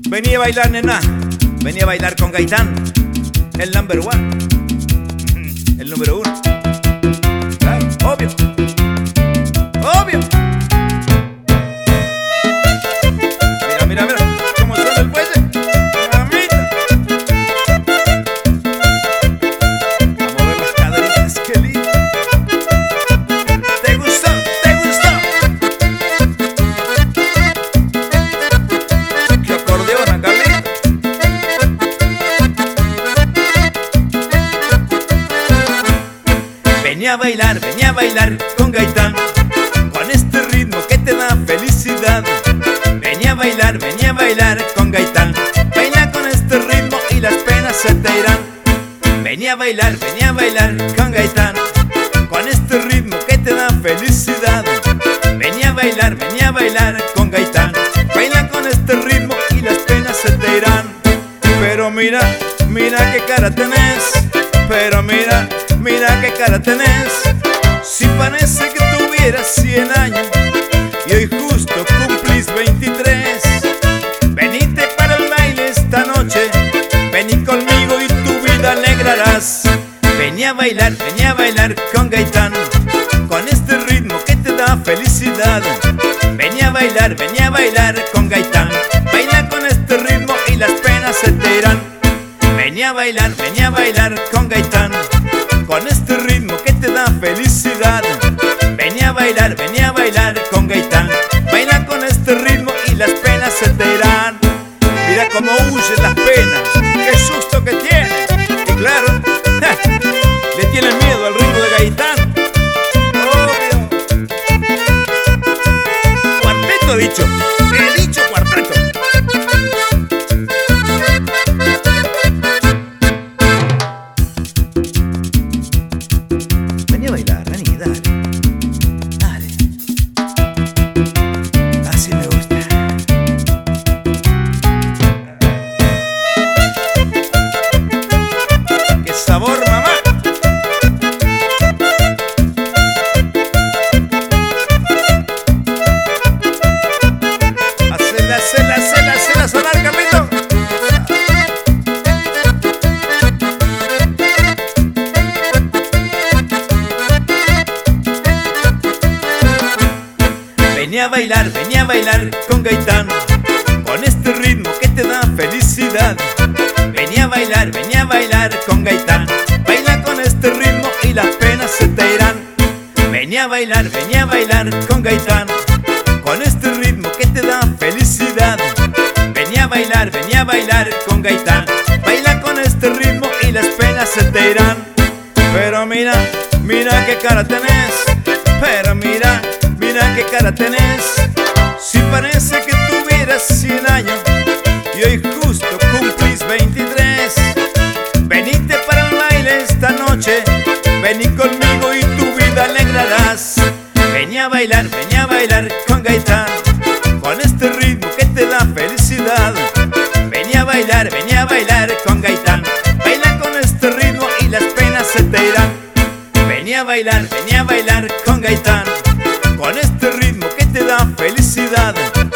Vení a bailar, nena. Vení a bailar con Gaitán, el number one, el número uno. Claro, obvio, obvio. Mira, mira, mira, cómo suena el fuelle. Mamita. A mover las caderitas, qué lindo. ¿Te gustó? ¿Te gustó? Qué acordeona, Carlita. Vení a bailar con Gaitán, con este ritmo que te da felicidad. Vení a bailar con Gaitán. Baila con este ritmo y las penas se te irán. Vení a bailar con Gaitán, con este ritmo que te da felicidad. Vení a bailar con Gaitán. Baila con este ritmo y las penas se te irán. Pero mira, mira qué cara tenés. Pero mira, mira qué cara tenés. Si parece que tuvieras 100 años y hoy justo cumplís 23. Venite para el baile esta noche. Vení conmigo y tu vida alegrarás. Vení a bailar con Gaitán, con este ritmo que te da felicidad. Vení a bailar con Gaitán. Baila con este ritmo y las penas se te irán. Vení a bailar con Gaitán, con este ritmo que te da felicidad. Vení a bailar con Gaitán. Baila con este ritmo y las penas se te irán. Mira cómo huyen las penas, qué susto que tiene. Y claro, le tienen miedo al ritmo de Gaitán. Obvio. Cuarteto he dicho cuarteto. Vení a bailar, vení, dale. Dale. Así me gusta. ¡Qué sabor, mamá! Hacela sonar, Carlito. Vení a bailar con Gaitán, con este ritmo que te da felicidad. Vení a bailar con Gaitán. Baila con este ritmo y las penas se te irán. Vení a bailar con Gaitán, con este ritmo que te da felicidad. Vení a bailar con Gaitán. Baila con este ritmo y las penas se te irán. Pero mira, mira qué cara tenés. Pero mira, mira qué cara tenés. Si parece que tuvieras 100 años y hoy justo cumplís 23. Venite para el baile esta noche. Vení conmigo y tu vida alegrarás. Vení a bailar con Gaitán, con este ritmo que te da felicidad. Vení a bailar con Gaitán. Baila con este ritmo y las penas se te irán. Vení a bailar con Gaitán, con este ritmo que te da felicidad.